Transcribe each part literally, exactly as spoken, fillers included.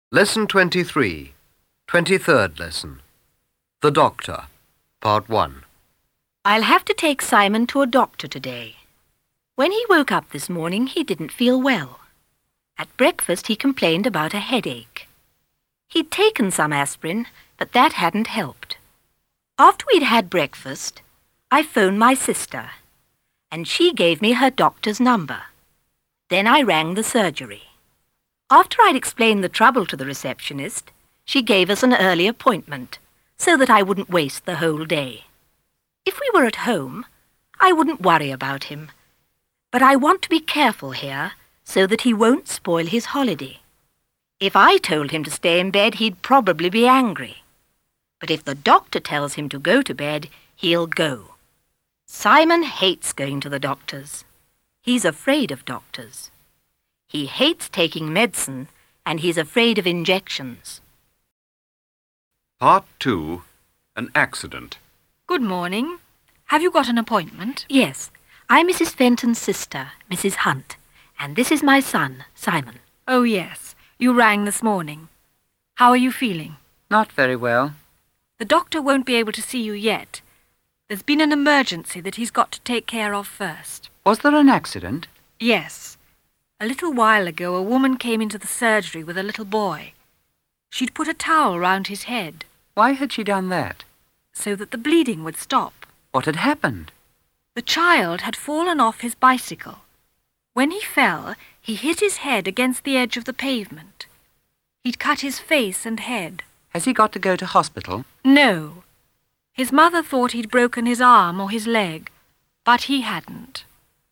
Lesson twenty-three, twenty-third lesson. The Doctor, Part one. I'll have to take Simon to a doctor today. When he woke up this morning, he didn't feel well. At breakfast, he complained about a headache. He'd taken some aspirin, but that hadn't helped. After we'd had breakfast, I phoned my sister, and she gave me her doctor's number. Then I rang the surgery. After I'd explained the trouble to the receptionist, she gave us an early appointment, so that I wouldn't waste the whole day. If we were at home, I wouldn't worry about him. But I want to be careful here, so that he won't spoil his holiday. If I told him to stay in bed, he'd probably be angry. But if the doctor tells him to go to bed, he'll go. Simon hates going to the doctors. He's afraid of doctors. He hates taking medicine, and he's afraid of injections. Part two, an accident. Good morning. Have you got an appointment? Yes, I'm Missus Fenton's sister, Missus Hunt, and this is my son, Simon. Oh, yes. You rang this morning. How are you feeling? Not very well. The doctor won't be able to see you yet. There's been an emergency that he's got to take care of first. Was there an accident? Yes. A little while ago, a woman came into the surgery with a little boy. She'd put a towel round his head. Why had she done that? So that the bleeding would stop. What had happened? The child had fallen off his bicycle. When he fell, he hit his head against the edge of the pavement. He'd cut his face and head. Has he got to go to hospital? No. His mother thought he'd broken his arm or his leg, but he hadn't.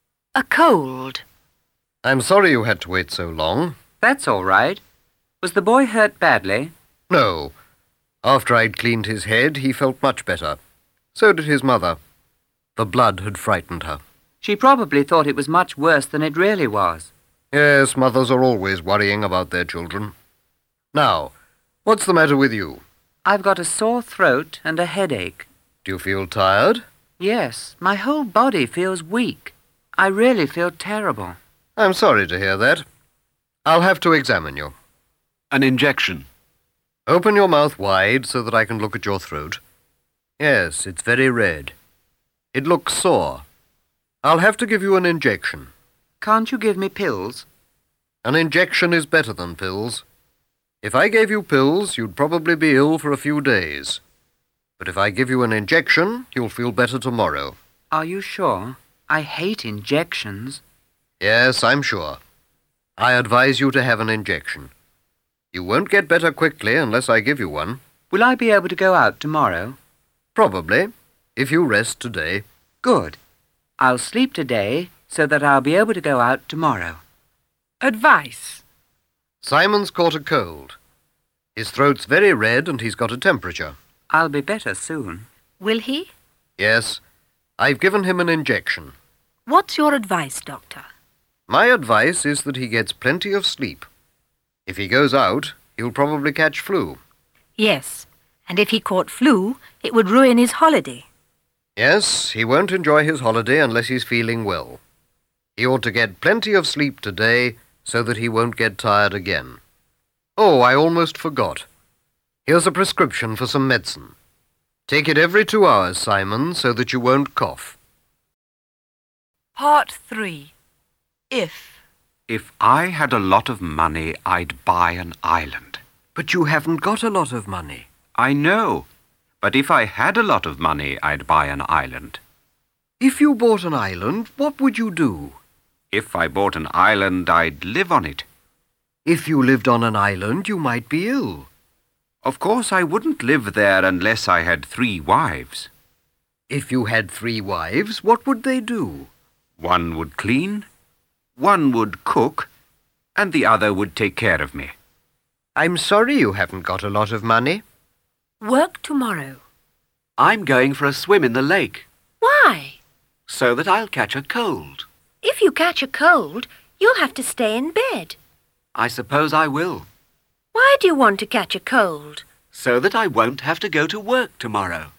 A cold. I'm sorry you had to wait so long. That's all right. Was the boy hurt badly? No. After I'd cleaned his head, he felt much better. So did his mother. The blood had frightened her. She probably thought it was much worse than it really was. Yes, mothers are always worrying about their children. Now, what's the matter with you? I've got a sore throat and a headache. Do you feel tired? Yes, my whole body feels weak. I really feel terrible. I'm sorry to hear that. I'll have to examine you. An injection. Open your mouth wide so that I can look at your throat. Yes, it's very red. It looks sore. I'll have to give you an injection. Can't you give me pills? An injection is better than pills. If I gave you pills, you'd probably be ill for a few days. But if I give you an injection, you'll feel better tomorrow. Are you sure? I hate injections. Yes, I'm sure. I advise you to have an injection. You won't get better quickly unless I give you one. Will I be able to go out tomorrow? Probably, if you rest today. Good. I'll sleep today so that I'll be able to go out tomorrow. Advice. Simon's caught a cold. His throat's very red and he's got a temperature. I'll be better soon. Will he? Yes, I've given him an injection. What's your advice, Doctor? My advice is that he gets plenty of sleep. If he goes out, he'll probably catch flu. Yes, and if he caught flu, it would ruin his holiday. Yes, he won't enjoy his holiday unless he's feeling well. He ought to get plenty of sleep today so that he won't get tired again. Oh, I almost forgot. Here's a prescription for some medicine. Take it every two hours, Simon, so that you won't cough. Part three. If. If I had a lot of money, I'd buy an island. But you haven't got a lot of money. I know. But if I had a lot of money, I'd buy an island. If you bought an island, what would you do? If I bought an island, I'd live on it. If you lived on an island, you might be ill. Of course, I wouldn't live there unless I had three wives. If you had three wives, what would they do? One would clean, one would cook, and the other would take care of me. I'm sorry you haven't got a lot of money. Work tomorrow. I'm going for a swim in the lake, Why? so that I'll catch a cold. If you catch a cold, you'll have to stay in bed. I suppose I will, Why do you want to catch a cold? so that I won't have to go to work tomorrow.